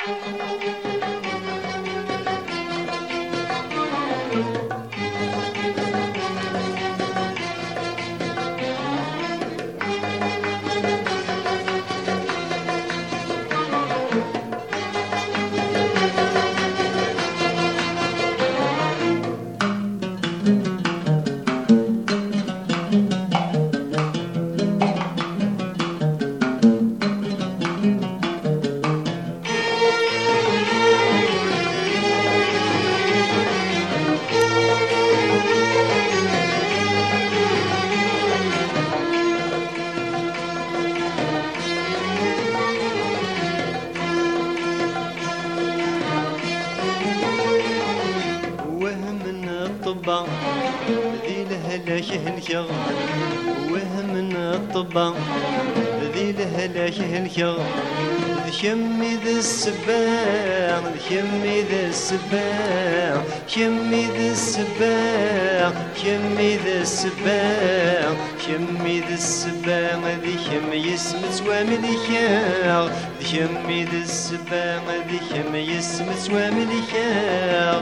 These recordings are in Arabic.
ذي الهلا شهلشغ وهم الطبا ذي الهلا شهلشغ شمي ذا السباع شمي ذا السباع شمي ذا السباع شمي ذا السباع شمي ذا السباع ذي شمي اسم سوامي الشاغ ذي شمي ذا السباع ذي شمي اسم سوامي الشاغ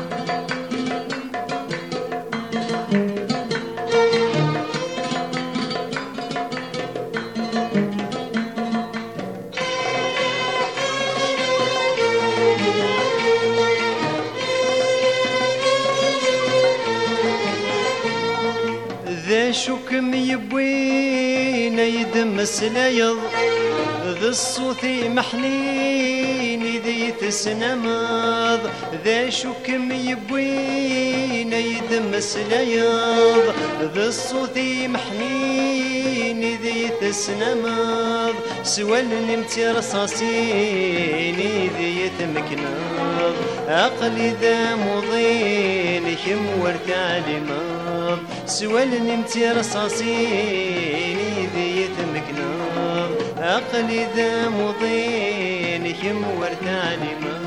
ذا شكم يبوين يدمس ليض ذا الصوت محنين ذي تسنمض ذا شكم يبوين يدمس ليض ذا الصوت محنين ذي تسنمض سوى النمتي رصاصين ذي تمكنض عقلي ذا مضين كم ورتعلي مض سوى النمتي رصاصين ذي تمكنض عقلي ذا مضين كم ورتعلي مض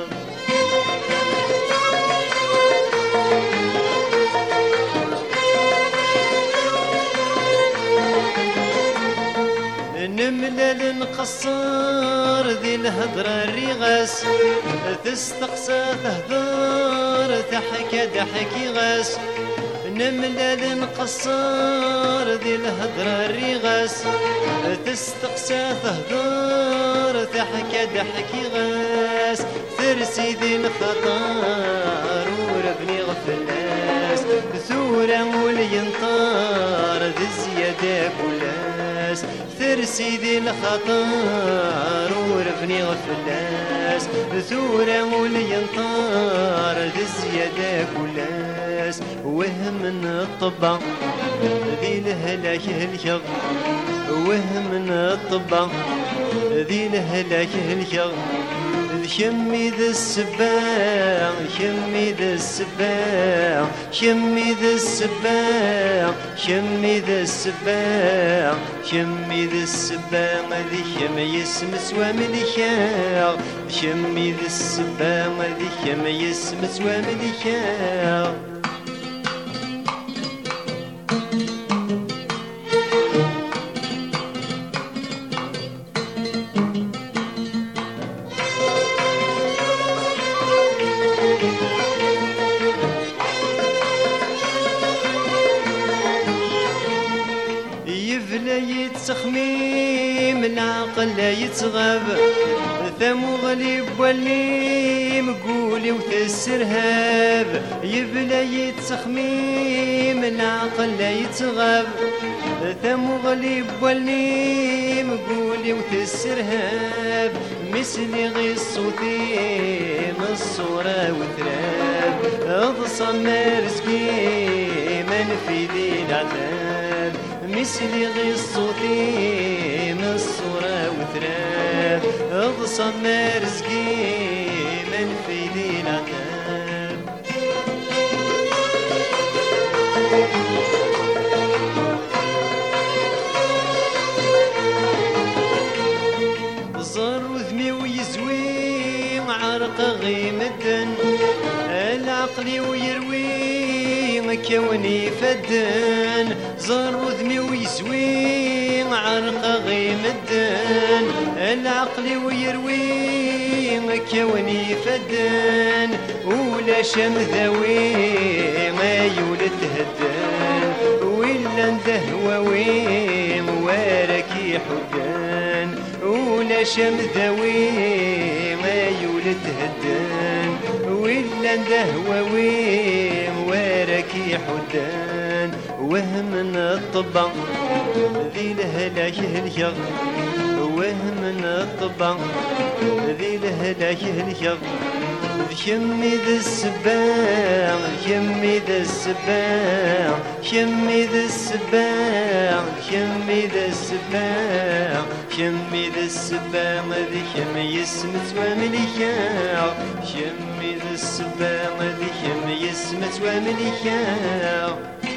نملل نقصر ذي الهضرة الرغاس تستقصى تهضر تحكى ضحكي غاس نملل نقصر ذي الهضرة الرغاس تستقصى تهضر تحكى ضحكي غاس ترسي ذي الخطر وربني غفلاس ثورة ولينطار ذي الزيادة كلاس ترسي ذي الخطر وربني غفلاس ثورة ولينطار ذي الزيادة كلاس وهم الطبع ذي الهلا شهلشغ وهم الطبع ذي الهلا شهلشغ شمي ذا السباع شمي ذا السباع شمي ذا السباع شمي ذا السباع شمي ذا السباع ذي شمي اسم سوامي الشاغ شمي ذا السباع ذي شمي اسم سوامي الشاغ يفلا يتسخميم العقل لا يتغاب ثمو غليب واللي مقولي وتسرهاب يفلا يتسخميم العقل لا يتغاب ثمو غليب واللي مقولي وتسرهاب مثلي غي الصوتي من الصورة وتراب اضصم رزقي من في ذي العذاب مثلي غي الصوتي من الصورة وتراب اضصم رزقي من في ذي العذاب زر وذمي ويزوي عرق غيمدن العقل ويروي كوني فدن زر وذمي ويزوي عرق غيمدن العقل ويروي كوني فدان ولا شم ذوي ما يولد هدان ولا ندهوي مواركي حدان ولا شم ذوي ما يولد هدان ولا ندهوي مواركي حدان وهم الطبع ذي الهلاك اليغ وهم الطبع ذي الهلاك اليغ يمي ذا السباع يمي ذا السباع يمي ذا السباع يمي ذا السباع يمي ذا السباع ذي يمي يسمت ومليكا يمي ذا السباع ذي يمي يسمت ومليكا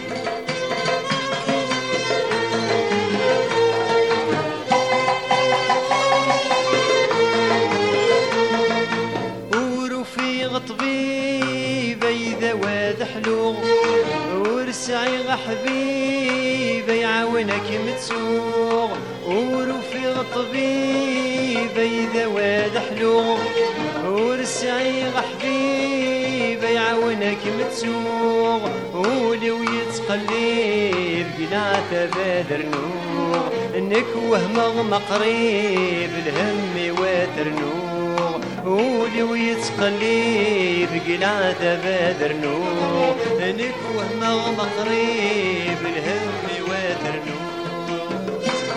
طبيب إذا واد حلو ورسعي غحبيب يعاونك متسوق ورفيق طبيب إذا واد حلو ورسعي غحبيب يعاونك متسوق ولو يتقلب قناعته بادر نور نكوه مغمى قريب الهم واتر نور ولي ويتقلب قلعته بادر نور نكوه مغمى قريب الهم واتر نور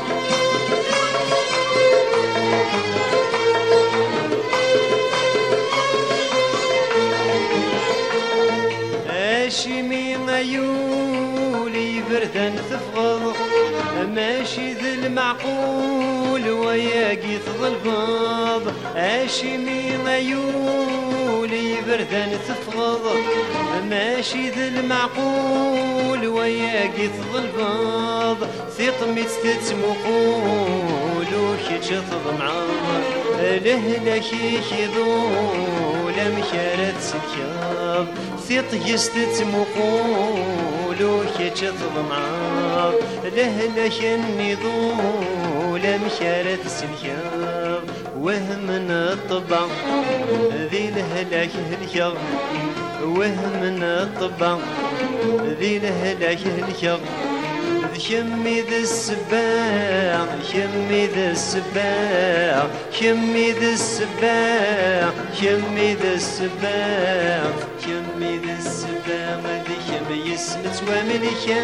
هاشمي ميولي بردان تفغض ماشي ذي المعقول وياقي تظلفض هاشمي ميولي بردان تفغض ماشي ذي المعقول وياقي تظلفض ثقمت تتمقول وكيتش تضمعض لهلكيك يضول مكارت سكياض ثقيست تتمقول وكيتش تضمعض لهلك النضول مكارت سكياض وهم الطبع ذي الهلاك اليغ وهم الطبع ذي الهلاك اليغ يمي ذا السباع يمي ذا السباع يمي ذا السباع يمي ذا السباع يمي ذا السباع ذي يمي يسمت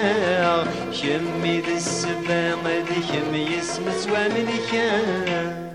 وملكا يمي ذا السباع ذي يمي يسمت وملكا